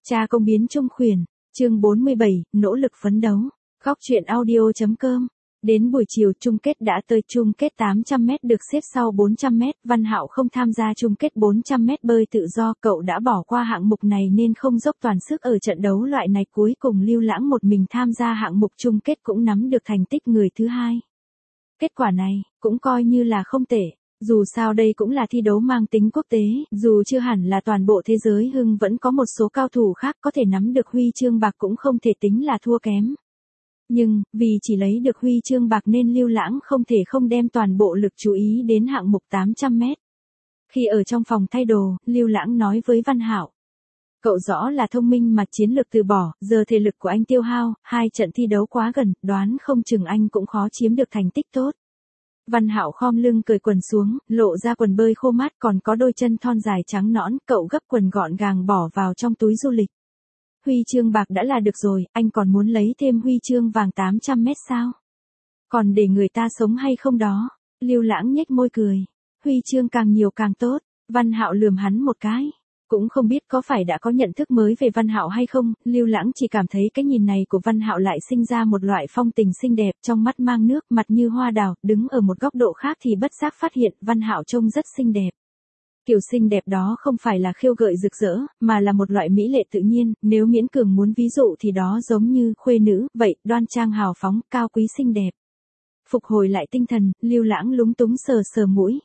Cha công biến trung khuyển, chương 47, nỗ lực phấn đấu. Góc truyện audio.com. Đến buổi chiều chung kết đã tới, chung kết 800m được xếp sau 400m, Văn Hạo không tham gia chung kết 400m bơi tự do, cậu đã bỏ qua hạng mục này nên không dốc toàn sức ở trận đấu loại này, cuối cùng Lưu Lãng một mình tham gia hạng mục chung kết cũng nắm được thành tích người thứ hai. Kết quả này, cũng coi như là không tệ. Dù sao đây cũng là thi đấu mang tính quốc tế, dù chưa hẳn là toàn bộ thế giới nhưng vẫn có một số cao thủ khác có thể nắm được huy chương bạc cũng không thể tính là thua kém. Nhưng, vì chỉ lấy được huy chương bạc nên Lưu Lãng không thể không đem toàn bộ lực chú ý đến hạng mục 800m. Khi ở trong phòng thay đồ, Lưu Lãng nói với Văn Hạo. Cậu rõ là thông minh mà chiến lược từ bỏ, giờ thể lực của anh tiêu hao, 2 trận thi đấu quá gần, đoán không chừng anh cũng khó chiếm được thành tích tốt. Văn Hạo khom lưng cởi quần xuống, lộ ra quần bơi khô mát còn có đôi chân thon dài trắng nõn, cậu gấp quần gọn gàng bỏ vào trong túi du lịch. Huy chương bạc đã là được rồi, anh còn muốn lấy thêm huy chương vàng 800m sao? Còn để người ta sống hay không đó? Lưu Lãng nhếch môi cười. Huy chương càng nhiều càng tốt. Văn Hạo lườm hắn một cái. Cũng không biết có phải đã có nhận thức mới về Văn Hạo hay không, Lưu Lãng chỉ cảm thấy cái nhìn này của Văn Hạo lại sinh ra một loại phong tình xinh đẹp, trong mắt mang nước, mặt như hoa đào, đứng ở một góc độ khác thì bất giác phát hiện Văn Hạo trông rất xinh đẹp. Kiểu xinh đẹp đó không phải là khiêu gợi rực rỡ, mà là một loại mỹ lệ tự nhiên, nếu miễn cường muốn ví dụ thì đó giống như khuê nữ, vậy, đoan trang hào phóng, cao quý xinh đẹp. Phục hồi lại tinh thần, Lưu Lãng lúng túng sờ sờ mũi.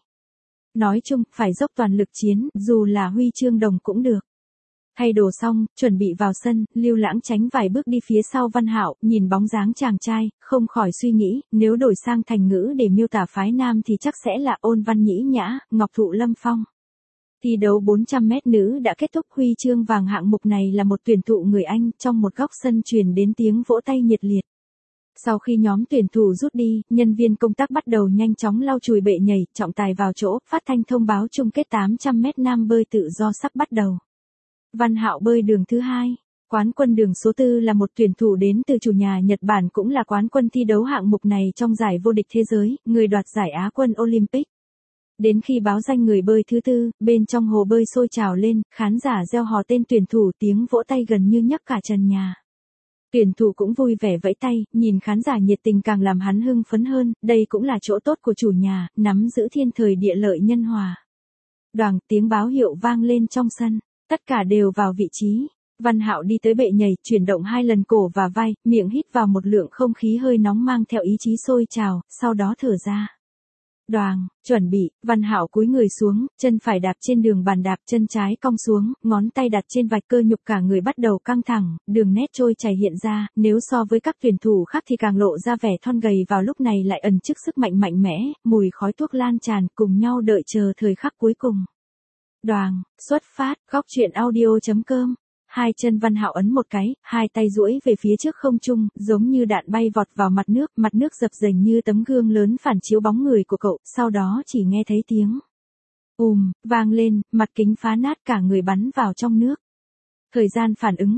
Nói chung, phải dốc toàn lực chiến, dù là huy chương đồng cũng được. Thay đồ xong, chuẩn bị vào sân, Lưu Lãng tránh vài bước đi phía sau Văn Hạo, nhìn bóng dáng chàng trai, không khỏi suy nghĩ, nếu đổi sang thành ngữ để miêu tả phái nam thì chắc sẽ là ôn văn nhĩ nhã, ngọc thụ lâm phong. Thi đấu 400m nữ đã kết thúc, huy chương vàng hạng mục này là một tuyển thủ người Anh, trong một góc sân truyền đến tiếng vỗ tay nhiệt liệt. Sau khi nhóm tuyển thủ rút đi, nhân viên công tác bắt đầu nhanh chóng lau chùi bệ nhảy, trọng tài vào chỗ, phát thanh thông báo chung kết 800m nam bơi tự do sắp bắt đầu. Văn Hạo bơi đường thứ 2. Quán quân đường số 4 là một tuyển thủ đến từ chủ nhà Nhật Bản, cũng là quán quân thi đấu hạng mục này trong giải vô địch thế giới, người đoạt giải Á quân Olympic. Đến khi báo danh người bơi thứ 4, bên trong hồ bơi sôi trào lên, khán giả reo hò tên tuyển thủ, tiếng vỗ tay gần như nhấc cả trần nhà. Tuyển thủ cũng vui vẻ vẫy tay, nhìn khán giả nhiệt tình càng làm hắn hưng phấn hơn, đây cũng là chỗ tốt của chủ nhà, nắm giữ thiên thời địa lợi nhân hòa. Đoàng, tiếng báo hiệu vang lên trong sân, tất cả đều vào vị trí. Văn Hạo đi tới bệ nhảy, chuyển động 2 lần cổ và vai, miệng hít vào một lượng không khí hơi nóng mang theo ý chí sôi trào, sau đó thở ra. Đoàng, chuẩn bị, Văn Hạo cúi người xuống, chân phải đạp trên đường bàn đạp, chân trái cong xuống, ngón tay đặt trên vạch, cơ nhục cả người bắt đầu căng thẳng, đường nét trôi chảy hiện ra, nếu so với các tuyển thủ khác thì càng lộ ra vẻ thon gầy, vào lúc này lại ẩn chứa sức mạnh mạnh mẽ, mùi khói thuốc lan tràn, cùng nhau đợi chờ thời khắc cuối cùng. Đoàng, xuất phát, góc truyện audio.com. Hai chân Văn Hạo ấn một cái, hai tay duỗi về phía trước không trung, giống như đạn bay vọt vào mặt nước dập dềnh như tấm gương lớn phản chiếu bóng người của cậu, sau đó chỉ nghe thấy tiếng vang lên, mặt kính phá nát, cả người bắn vào trong nước. Thời gian phản ứng,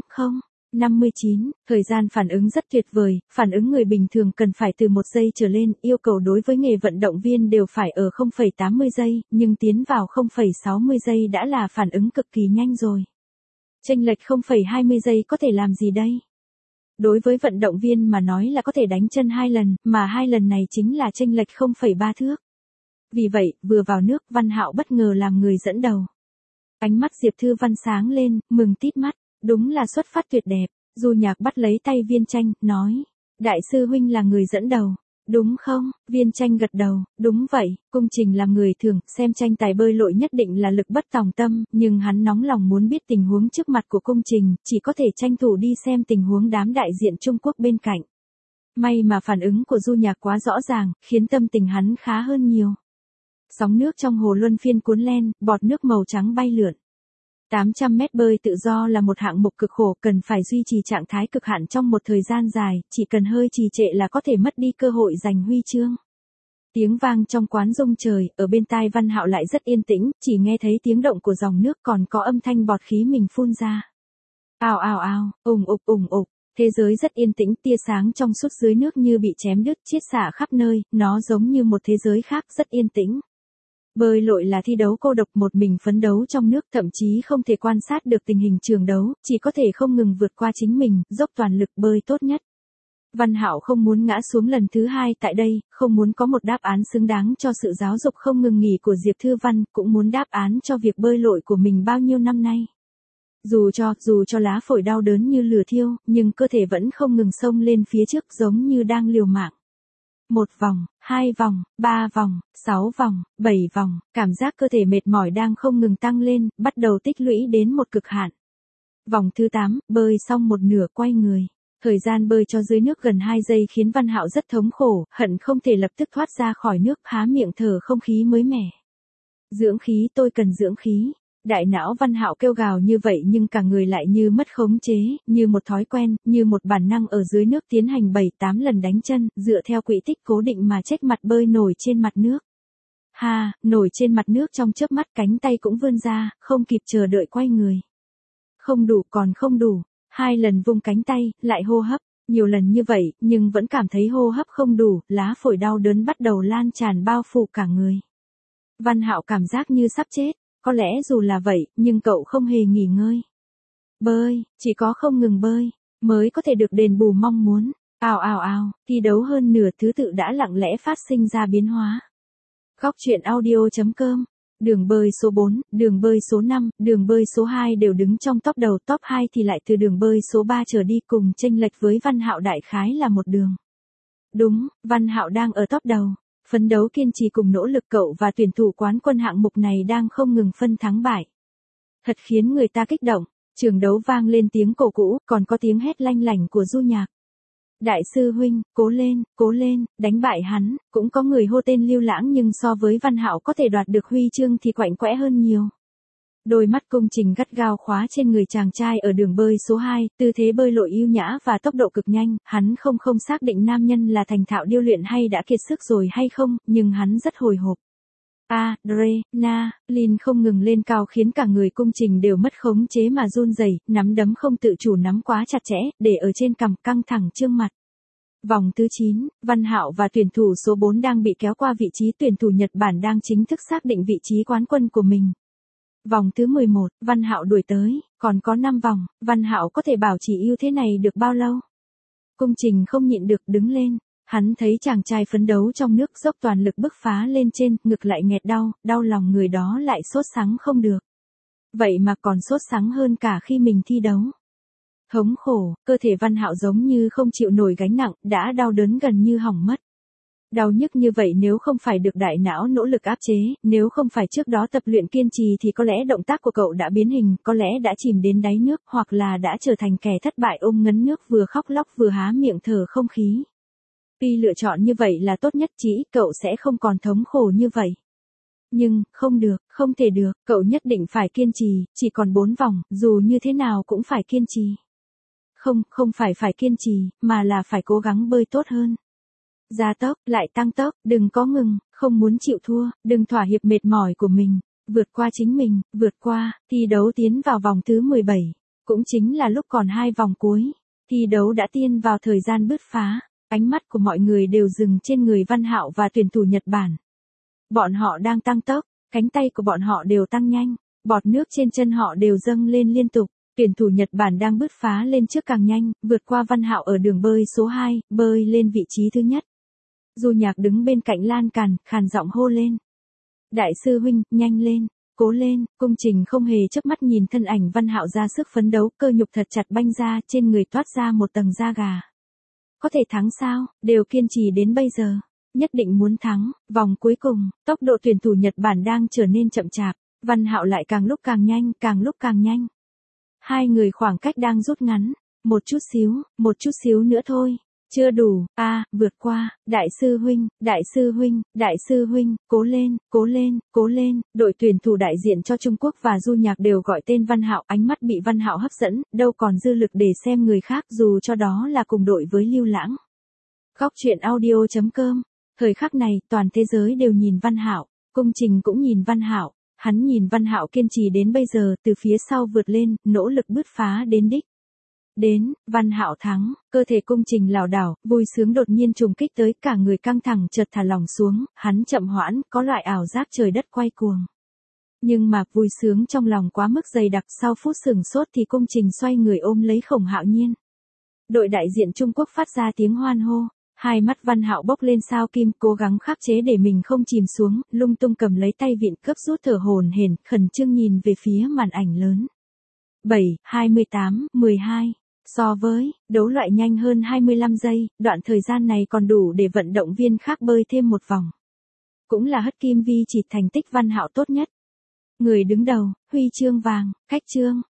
0,59, thời gian phản ứng rất tuyệt vời, phản ứng người bình thường cần phải từ 1 giây trở lên, yêu cầu đối với nghề vận động viên đều phải ở 0,80 giây, nhưng tiến vào 0,60 giây đã là phản ứng cực kỳ nhanh rồi. Chênh lệch 0,20 giây có thể làm gì đây? Đối với vận động viên mà nói là có thể đánh chân 2 lần, mà 2 lần này chính là chênh lệch 0,3 thước. Vì vậy, vừa vào nước, Văn Hạo bất ngờ làm người dẫn đầu. Ánh mắt Diệp Thư Văn sáng lên, mừng tít mắt, đúng là xuất phát tuyệt đẹp. Du Nhạc bắt lấy tay Viên Tranh, nói, đại sư huynh là người dẫn đầu. Đúng không? Viên Tranh gật đầu, đúng vậy, Cung Trình làm người thường, xem tranh tài bơi lội nhất định là lực bất tòng tâm, nhưng hắn nóng lòng muốn biết tình huống trước mặt của Cung Trình, chỉ có thể tranh thủ đi xem tình huống đám đại diện Trung Quốc bên cạnh. May mà phản ứng của Du Nhạc quá rõ ràng, khiến tâm tình hắn khá hơn nhiều. Sóng nước trong hồ luân phiên cuốn lên, bọt nước màu trắng bay lượn. 800m bơi tự do là một hạng mục cực khổ, cần phải duy trì trạng thái cực hạn trong một thời gian dài, chỉ cần hơi trì trệ là có thể mất đi cơ hội giành huy chương. Tiếng vang trong quán rung trời, ở bên tai Văn Hạo lại rất yên tĩnh, chỉ nghe thấy tiếng động của dòng nước, còn có âm thanh bọt khí mình phun ra. Ào ào ào, ùng ục. Thế giới rất yên tĩnh, tia sáng trong suốt dưới nước như bị chém đứt, chiết xạ khắp nơi, nó giống như một thế giới khác, rất yên tĩnh. Bơi lội là thi đấu cô độc một mình phấn đấu trong nước, thậm chí không thể quan sát được tình hình trường đấu, chỉ có thể không ngừng vượt qua chính mình, dốc toàn lực bơi tốt nhất. Văn Hạo không muốn ngã xuống lần thứ hai tại đây, không muốn có một đáp án xứng đáng cho sự giáo dục không ngừng nghỉ của Diệp Thư Văn, cũng muốn đáp án cho việc bơi lội của mình bao nhiêu năm nay. Dù cho lá phổi đau đớn như lửa thiêu, nhưng cơ thể vẫn không ngừng xông lên phía trước giống như đang liều mạng. 1 vòng, 2 vòng, 3 vòng, 6 vòng, 7 vòng, cảm giác cơ thể mệt mỏi đang không ngừng tăng lên, bắt đầu tích lũy đến một cực hạn. Vòng thứ 8, bơi xong một nửa quay người. Thời gian bơi cho dưới nước gần 2 giây khiến Văn Hạo rất thống khổ, hận không thể lập tức thoát ra khỏi nước, há miệng thở không khí mới mẻ. Dưỡng khí, tôi cần dưỡng khí. Đại não Văn Hạo kêu gào như vậy nhưng cả người lại như mất khống chế, như một thói quen, như một bản năng ở dưới nước tiến hành 7-8 lần đánh chân, dựa theo quỹ tích cố định mà chếch mặt bơi nổi trên mặt nước. Nổi trên mặt nước trong chớp mắt, cánh tay cũng vươn ra, không kịp chờ đợi quay người. Không đủ, còn không đủ. 2 lần vung cánh tay, lại hô hấp, nhiều lần như vậy, nhưng vẫn cảm thấy hô hấp không đủ, lá phổi đau đớn bắt đầu lan tràn bao phủ cả người. Văn Hạo cảm giác như sắp chết, có lẽ dù là vậy, nhưng cậu không hề nghỉ ngơi. Bơi, chỉ có không ngừng bơi, mới có thể được đền bù mong muốn. Ào, thi đấu hơn nửa thứ tự đã lặng lẽ phát sinh ra biến hóa. Góc truyện audio.com. Đường bơi số 4, đường bơi số 5, đường bơi số 2 đều đứng trong top đầu, top 2 thì lại từ đường bơi số 3 trở đi, cùng chênh lệch với Văn Hạo đại khái là một đường. Đúng, Văn Hạo đang ở top đầu, phấn đấu kiên trì cùng nỗ lực, cậu và tuyển thủ quán quân hạng mục này đang không ngừng phân thắng bại. Thật khiến người ta kích động, trường đấu vang lên tiếng cổ vũ, còn có tiếng hét lanh lảnh của Du Nhạc. Đại sư huynh, cố lên, đánh bại hắn, cũng có người hô tên Lưu Lãng nhưng so với Văn Hạo có thể đoạt được huy chương thì quạnh quẽ hơn nhiều. Đôi mắt Cung Trình gắt gao khóa trên người chàng trai ở đường bơi số 2, tư thế bơi lội ưu nhã và tốc độ cực nhanh, hắn không xác định nam nhân là thành thạo điêu luyện hay đã kiệt sức rồi hay không, nhưng hắn rất hồi hộp. Adrenaline không ngừng lên cao khiến cả người Cung Trình đều mất khống chế mà run rẩy, nắm đấm không tự chủ nắm quá chặt chẽ, để ở trên cằm, căng thẳng trương mặt. Vòng thứ 9, Văn Hạo và tuyển thủ số 4 đang bị kéo qua vị trí, tuyển thủ Nhật Bản đang chính thức xác định vị trí quán quân của mình. Vòng thứ 11, Văn Hạo đuổi tới, còn có 5 vòng, Văn Hạo có thể bảo trì ưu thế này được bao lâu? Cung Trình không nhịn được đứng lên, hắn thấy chàng trai phấn đấu trong nước dốc toàn lực bứt phá lên trên, ngực lại nghẹt đau lòng, người đó lại sốt sắng không được. Vậy mà còn sốt sắng hơn cả khi mình thi đấu. Thống khổ, cơ thể Văn Hạo giống như không chịu nổi gánh nặng, đã đau đớn gần như hỏng mất. Đau nhức như vậy nếu không phải được đại não nỗ lực áp chế, nếu không phải trước đó tập luyện kiên trì thì có lẽ động tác của cậu đã biến hình, có lẽ đã chìm đến đáy nước, hoặc là đã trở thành kẻ thất bại ôm ngấn nước vừa khóc lóc vừa há miệng thở không khí. Tuy lựa chọn như vậy là tốt nhất, chỉ cậu sẽ không còn thống khổ như vậy. Nhưng, không được, không thể được, cậu nhất định phải kiên trì, chỉ còn 4 vòng, dù như thế nào cũng phải kiên trì. Không phải kiên trì, mà là phải cố gắng bơi tốt hơn. Gia tốc, lại tăng tốc, đừng có ngừng, không muốn chịu thua, đừng thỏa hiệp mệt mỏi của mình, vượt qua chính mình, vượt qua, thi đấu tiến vào vòng thứ 17, cũng chính là lúc còn 2 vòng cuối, thi đấu đã tiến vào thời gian bứt phá, ánh mắt của mọi người đều dừng trên người Văn Hạo và tuyển thủ Nhật Bản. Bọn họ đang tăng tốc, cánh tay của bọn họ đều tăng nhanh, bọt nước trên chân họ đều dâng lên liên tục. Tuyển thủ Nhật Bản đang bứt phá lên trước càng nhanh, vượt qua Văn Hạo ở đường bơi số 2, bơi lên vị trí thứ nhất. Du Nhạc đứng bên cạnh lan can, khàn giọng hô lên. Đại sư huynh, nhanh lên, cố lên, Cung Trình không hề chớp mắt nhìn thân ảnh Văn Hạo ra sức phấn đấu, cơ nhục thật chặt banh ra, trên người toát ra một tầng da gà. Có thể thắng sao, đều kiên trì đến bây giờ, nhất định muốn thắng, vòng cuối cùng, tốc độ tuyển thủ Nhật Bản đang trở nên chậm chạp, Văn Hạo lại càng lúc càng nhanh. Hai người khoảng cách đang rút ngắn, một chút xíu nữa thôi, chưa đủ, vượt qua, đại sư huynh, cố lên, đội tuyển thủ đại diện cho Trung Quốc và Du Nhạc đều gọi tên Văn Hạo, ánh mắt bị Văn Hạo hấp dẫn, đâu còn dư lực để xem người khác dù cho đó là cùng đội với Lưu Lãng. Góc truyện audio.com, thời khắc này, toàn thế giới đều nhìn Văn Hạo, Cung Trình cũng nhìn Văn Hạo. Hắn nhìn Văn Hạo kiên trì đến bây giờ, từ phía sau vượt lên, nỗ lực bứt phá đến đích. Đến, Văn Hạo thắng, cơ thể cung trình lảo đảo, vui sướng đột nhiên trùng kích tới, cả người căng thẳng chợt thả lỏng xuống, hắn chậm hoãn, có loại ảo giác trời đất quay cuồng. Nhưng mà vui sướng trong lòng quá mức dày đặc, sau phút sửng sốt thì cung trình xoay người ôm lấy Khổng Hạo Nhiên. Đội đại diện Trung Quốc phát ra tiếng hoan hô, hai mắt Văn Hạo bốc lên sao kim, cố gắng khắc chế để mình không chìm xuống, lung tung cầm lấy tay vịn, gấp rút thở hổn hển, khẩn trương nhìn về phía màn ảnh lớn. 7:28:12 So với đấu loại nhanh hơn 25 giây, đoạn thời gian này còn đủ để vận động viên khác bơi thêm một vòng. Cũng là hất kim vi chỉ thành tích Văn Hạo tốt nhất. Người đứng đầu, huy chương vàng, cách chương.